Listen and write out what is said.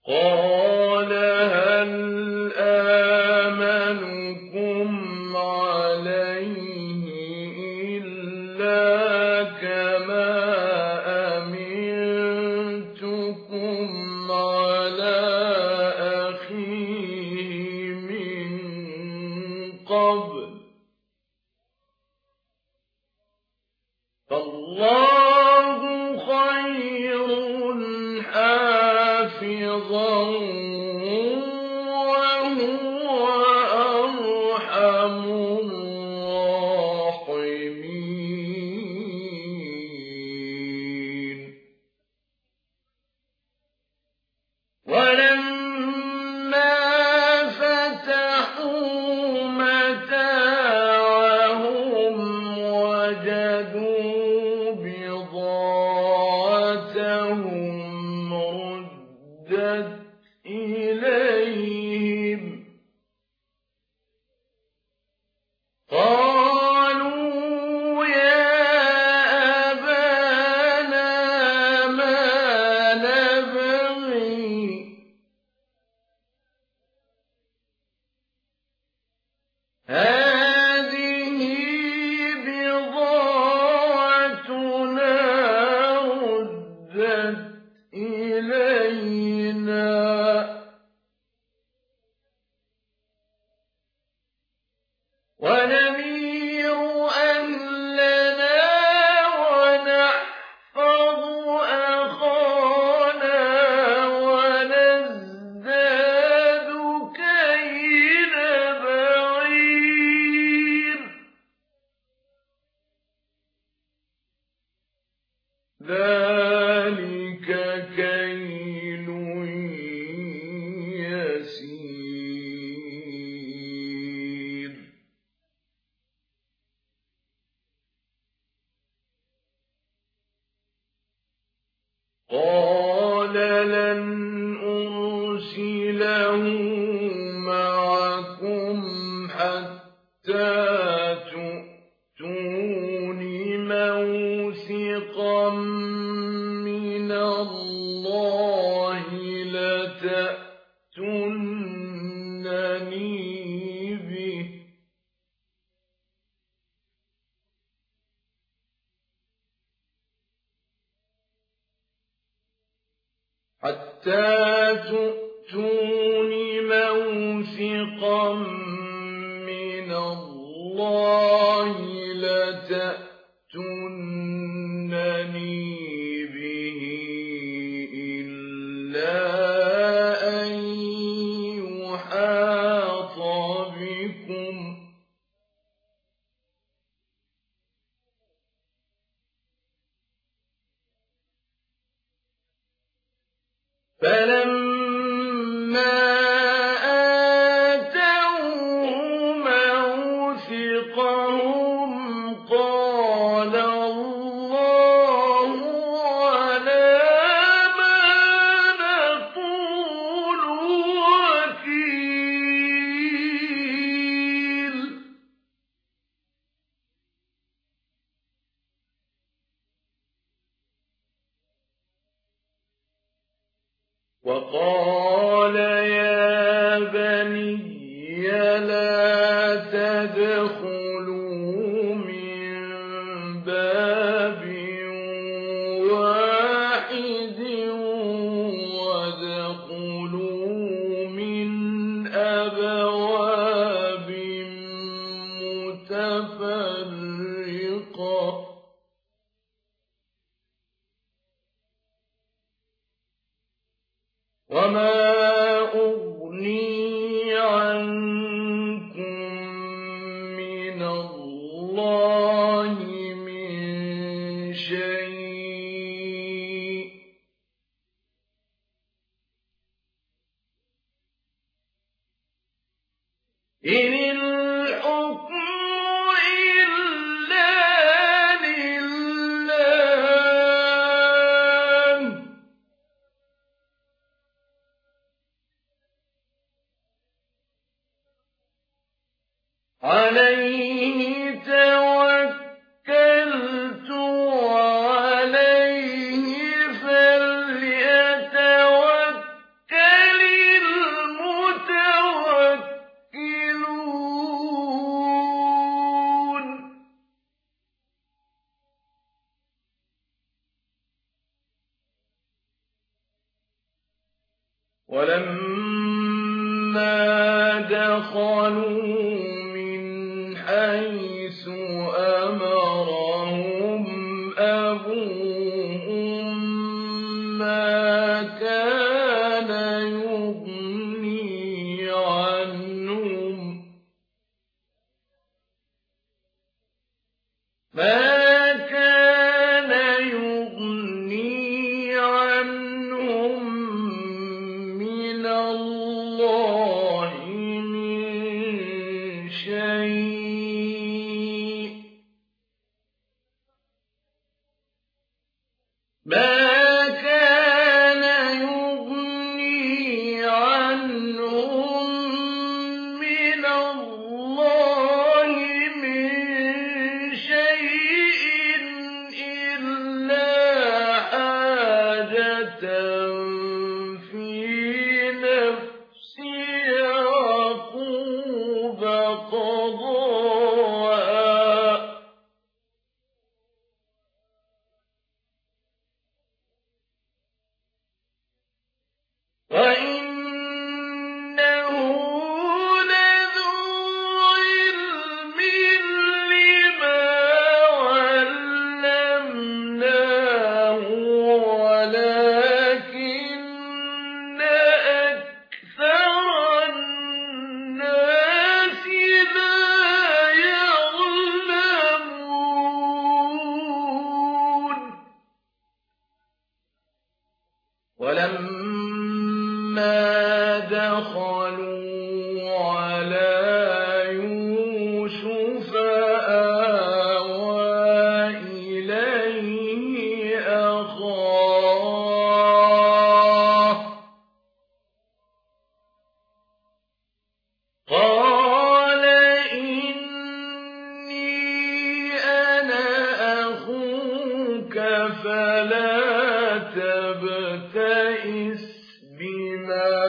قال هل آمنكم عليه إلا كما أمنتكم على أخيه من قبل فالله خير حافظا وهو أرحم الراحمين ولما فتحوا متاعهم وجدوا بضاعتهم ردت إليهم قالوا يا أبانا ما نبغي هذه بضاعتنا ردت إلينا ونمير أهلنا ونحفظ أخانا ونزداد كيل بعير ذلك كيل يسير قال لن أرسله معكم حتى تؤتون موثقا من الله لتأتونني به موثقا من الله لتأتونني به إلا أن يحاط بكم فلما آتوه موثقهم قال الله على ما نقول وكيل وقال يا بني لا تدخلوا من باب واحد وادخلوا من أبواب متفرقة وما أغني عنكم من الله من شيء إن الحكم إلا لله عليه توكلت وعليه فليتوكل ولما دخلوا من حيث أمرهم أبوهم ما كان يغني عنهم من الله من شيء ما كان يغني عنهم من الله من شيء إلا حاجة في نفس يعقوب قضاها وإنه لذو علم لما علمناه ولكن أكثر الناس لا يعلمون ولما دخلوا على يوسف آوى إليه أخاه قال إني أنا أخوك فلا تبتئس بما